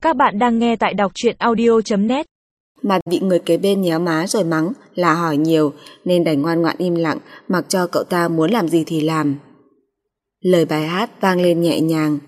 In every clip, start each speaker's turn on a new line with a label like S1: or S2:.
S1: Các bạn đang nghe tại đọc truyện audio.net.
S2: Mà bị người kế bên nhéo má rồi mắng là hỏi nhiều, nên đành ngoan ngoãn im lặng, mặc cho cậu ta muốn làm gì thì làm. Lời bài hát vang lên nhẹ nhàng.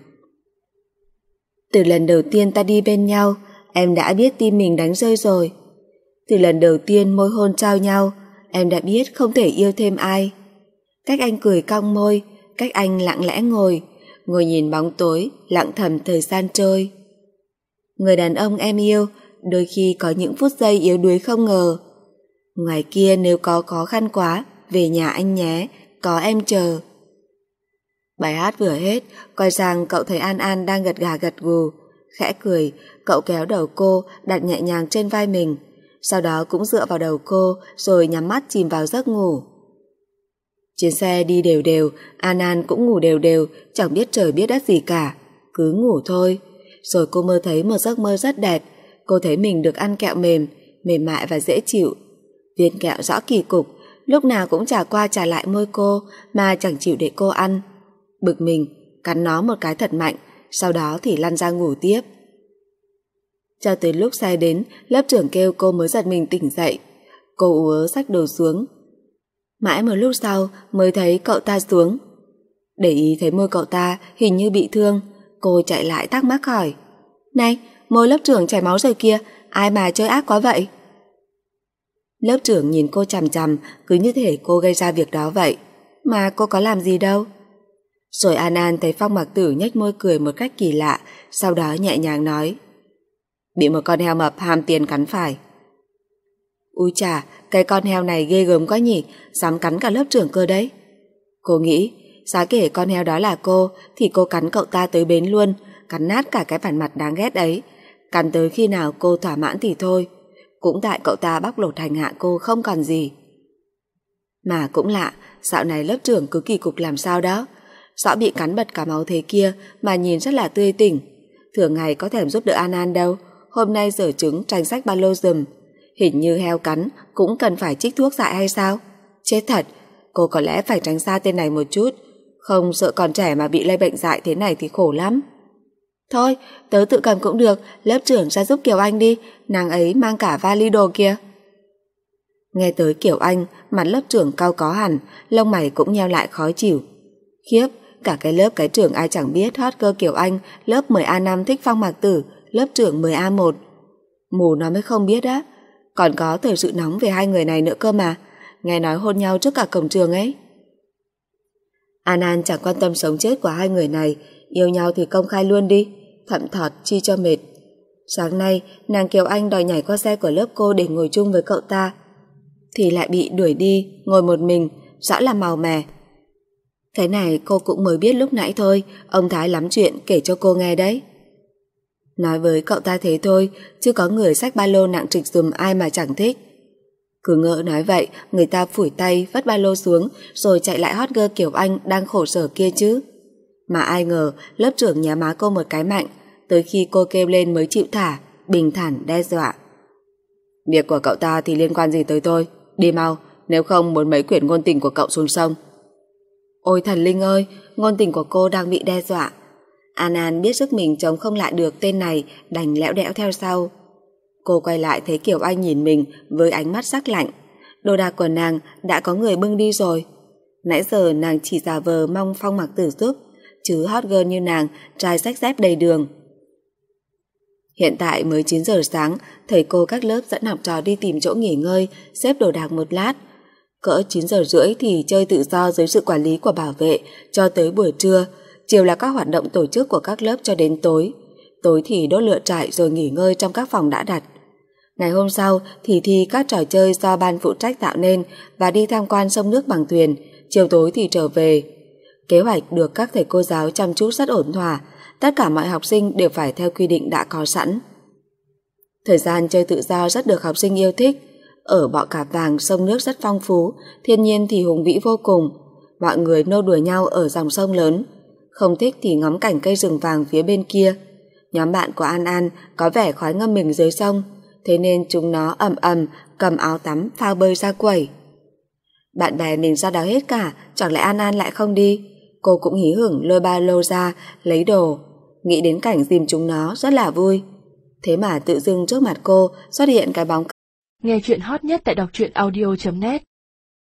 S2: Từ lần đầu tiên ta đi bên nhau, em đã biết tim mình đánh rơi rồi. Từ lần đầu tiên môi hôn trao nhau, em đã biết không thể yêu thêm ai. Cách anh cười cong môi, cách anh lặng lẽ ngồi nhìn bóng tối, lặng thầm thời gian trôi. Người đàn ông em yêu, đôi khi có những phút giây yếu đuối không ngờ. Ngoài kia nếu có khó khăn quá, về nhà anh nhé, có em chờ. Bài hát vừa hết, quay sang cậu thấy An An đang gật gà gật gù. Khẽ cười, cậu kéo đầu cô đặt nhẹ nhàng trên vai mình, sau đó cũng dựa vào đầu cô rồi nhắm mắt chìm vào giấc ngủ. Chuyến xe đi đều đều, An An cũng ngủ đều đều, chẳng biết trời biết đất gì cả, cứ ngủ thôi. Rồi cô mơ thấy một giấc mơ rất đẹp. Cô thấy mình được ăn kẹo mềm mại và dễ chịu. Viên kẹo rõ kỳ cục, lúc nào cũng trà qua trà lại môi cô mà chẳng chịu để cô ăn. Bực mình, cắn nó một cái thật mạnh, sau đó thì lăn ra ngủ tiếp. Cho tới lúc xe đến, lớp trưởng kêu cô mới giật mình tỉnh dậy. Cô ú ớ xách đồ xuống. Mãi một lúc sau mới thấy cậu ta xuống. Để ý thấy môi cậu ta hình như bị thương, cô chạy lại thắc mắc hỏi: Này, môi lớp trưởng chảy máu rồi kia, ai mà chơi ác quá vậy? Lớp trưởng nhìn cô chằm chằm, cứ như thể cô gây ra việc đó vậy. Mà cô có làm gì đâu. Rồi An An thấy Phong Mặc Tử nhếch môi cười một cách kỳ lạ, sau đó nhẹ nhàng nói: Bị một con heo mập ham tiền cắn phải. Ui chà, cái con heo này ghê gớm quá nhỉ, dám cắn cả lớp trưởng cơ đấy. Cô nghĩ, giá kể con heo đó là cô, thì cô cắn cậu ta tới bến luôn, cắn nát cả cái bản mặt đáng ghét ấy. Cắn tới khi nào cô thỏa mãn thì thôi. Cũng tại cậu ta bóc lột hành hạ cô không còn gì. Mà cũng lạ, dạo này lớp trưởng cứ kỳ cục làm sao đó. Rõ bị cắn bật cả máu thế kia mà nhìn rất là tươi tỉnh. Thường ngày có thèm giúp đỡ An An đâu, hôm nay dở trứng tranh sách ba lô giùm. Hình như heo cắn cũng cần phải trích thuốc dại hay sao? Chết thật, cô có lẽ phải tránh xa tên này một chút, không sợ còn trẻ mà bị lây bệnh dại thế này thì khổ lắm. Thôi, tớ tự cầm cũng được, lớp trưởng ra giúp Kiều Anh đi, nàng ấy mang cả vali đồ kia. Nghe tới Kiều Anh, mặt lớp trưởng cau có hẳn, lông mày cũng nheo lại khó chịu. Khiếp, cả cái lớp cái trưởng ai chẳng biết hot girl Kiều Anh, lớp 10A5 thích Phong Mặc Tử, lớp trưởng 10A1. Mù nó mới không biết á, còn có thời sự nóng về hai người này nữa cơ mà, nghe nói hôn nhau trước cả cổng trường ấy. An An chẳng quan tâm sống chết của hai người này, yêu nhau thì công khai luôn đi, thậm thọt chi cho mệt. Sáng nay, nàng Kiều Anh đòi nhảy qua xe của lớp cô để ngồi chung với cậu ta, thì lại bị đuổi đi, ngồi một mình, rõ là màu mè. Cái này cô cũng mới biết lúc nãy thôi, ông Thái lắm chuyện kể cho cô nghe đấy. Nói với cậu ta thế thôi, chứ có người xách ba lô nặng trịch dùm ai mà chẳng thích. Cứ ngỡ nói vậy, người ta phủi tay vất ba lô xuống rồi chạy lại hot girl Kiều Anh đang khổ sở kia chứ. Mà ai ngờ lớp trưởng nhá má cô một cái mạnh, tới khi cô kêu lên mới chịu thả, bình thản đe dọa: Việc của cậu ta thì liên quan gì tới tôi, đi mau, nếu không muốn mấy quyển ngôn tình của cậu xuống sông. Ôi thần linh ơi, ngôn tình của cô đang bị đe dọa. An An biết sức mình chống không lại được tên này, đành lẽo đẽo theo sau. Cô quay lại thấy Kiều Anh nhìn mình với ánh mắt sắc lạnh. Đồ đạc của nàng đã có người bưng đi rồi. Nãy giờ nàng chỉ giả vờ mong Phong Mặc Tử giúp, chứ hot girl như nàng trai xách dép đầy đường. Hiện tại mới 9 giờ sáng, thầy cô các lớp dẫn học trò đi tìm chỗ nghỉ ngơi, xếp đồ đạc một lát. Cỡ 9 giờ rưỡi thì chơi tự do dưới sự quản lý của bảo vệ cho tới buổi trưa. Chiều là các hoạt động tổ chức của các lớp cho đến tối. Tối thì đốt lửa trại rồi nghỉ ngơi trong các phòng đã đặt. Ngày hôm sau thì thi các trò chơi do ban phụ trách tạo nên và đi tham quan sông nước bằng thuyền. Chiều tối thì trở về. Kế hoạch được các thầy cô giáo chăm chút rất ổn thỏa. Tất cả mọi học sinh đều phải theo quy định đã có sẵn. Thời gian chơi tự do rất được học sinh yêu thích. Ở Bọ Cạp Vàng sông nước rất phong phú, thiên nhiên thì hùng vĩ vô cùng. Mọi người nô đùa nhau ở dòng sông lớn. Không thích thì ngắm cảnh cây rừng vàng phía bên kia. Nhóm bạn của An An có vẻ khoái ngâm mình dưới sông, thế nên chúng nó ầm ầm cầm áo tắm phao bơi ra quẩy. Bạn bè mình ra đó hết cả, chẳng lẽ An An lại không đi? Cô cũng hí hửng lôi ba lô ra lấy đồ, nghĩ đến cảnh dìm chúng nó rất là vui. Thế mà tự dưng trước mặt cô xuất hiện cái bóng.
S1: Nghe chuyện hot nhất tại đọc truyện audio.net